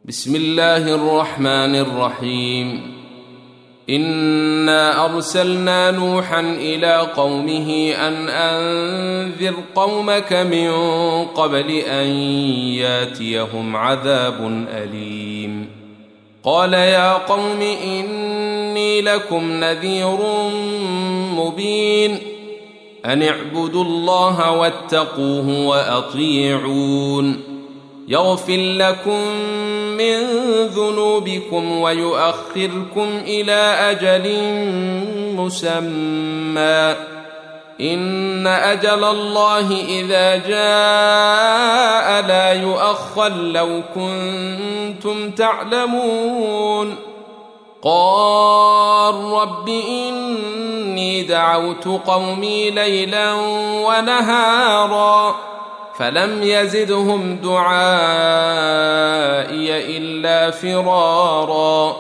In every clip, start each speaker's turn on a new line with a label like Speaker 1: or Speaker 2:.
Speaker 1: بسم الله الرحمن الرحيم. إنا أرسلنا نوحا إلى قومه أن أنذر قومك من قبل أن ياتيهم عذاب أليم. قال يا قوم إني لكم نذير مبين أن اعبدوا الله واتقوه وأطيعون يغفر لكم من ذنوبكم ويؤخركم إلى أجل مسمى إن أجل الله إذا جاء لا يؤخر لو كنتم تعلمون. قال رب إني دعوت قومي ليلا ونهارا فلم يزدهم دعائي إلا فرارا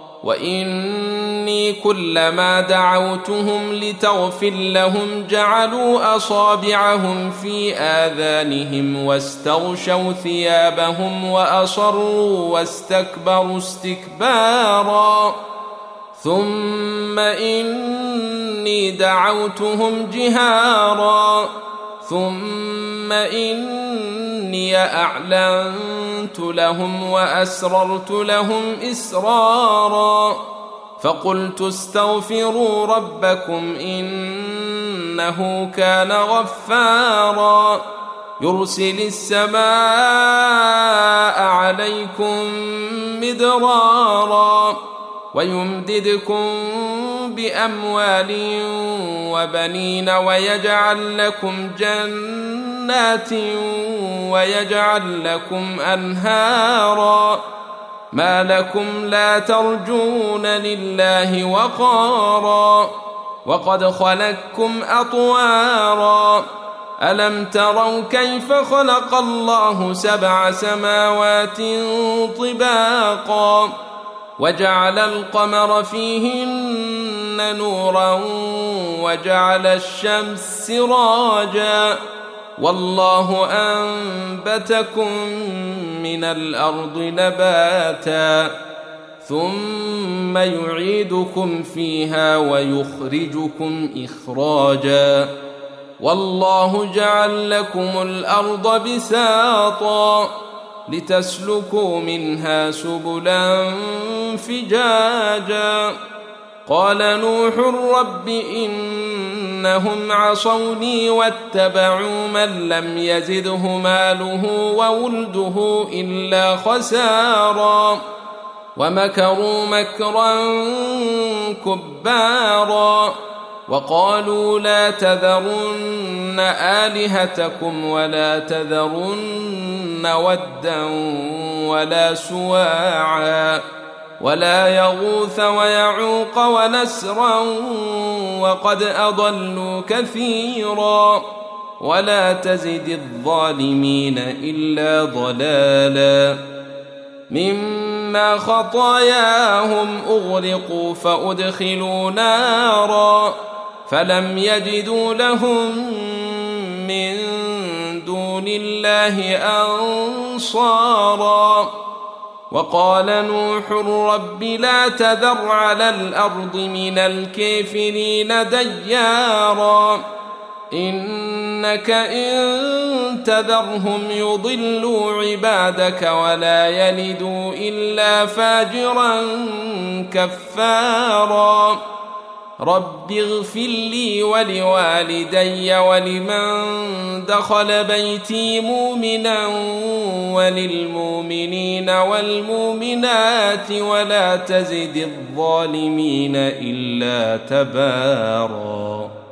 Speaker 1: وإني كلما دعوتهم لتغفر لهم جعلوا أصابعهم في آذانهم واستغشوا ثيابهم وأصروا واستكبروا استكبارا ثم إني دعوتهم جهارا ثم إني أعلنت لهم وأسررت لهم إسرارا فقلت استغفروا ربكم إنه كان غفارا يرسل السماء عليكم مدرارا ويمددكم بأموال وبنين ويجعل لكم جنات ويجعل لكم أنهارا ما لكم لا ترجون لله وقارا وقد خلقكم أطوارا ألم تروا كيف خلق الله 7 سماوات طباقا وجعل القمر فيهن نورا وجعل الشمس سراجا والله أنبتكم من الأرض نباتا ثم يعيدكم فيها ويخرجكم إخراجا والله جعل لكم الأرض بساطا لتسلكوا منها سبلا فجاجا قال نوح رب إنهم عصوني واتبعوا من لم يزده ماله وولده إلا خسارا ومكروا مكرا كبارا وقالوا لا تذرن آلهتكم ولا تذرن ودا ولا سواعا ولا يغوث ويعوق ونسرا وقد أضلوا كثيرا ولا تزد الظالمين إلا ضلالا مما خطاياهم أغرقوا فأدخلوا نارا فلم يجدوا لهم من دون الله أنصارا وقال نوح رب لا تذر على الأرض من الكافرين ديارا إنك إن تذرهم يضلوا عبادك ولا يلدوا إلا فاجرا كفارا رب اغفر لي ولوالدي ولمن دخل بيتي مؤمنا وللمؤمنين والمؤمنات ولا تزد الظالمين إلا تبارا.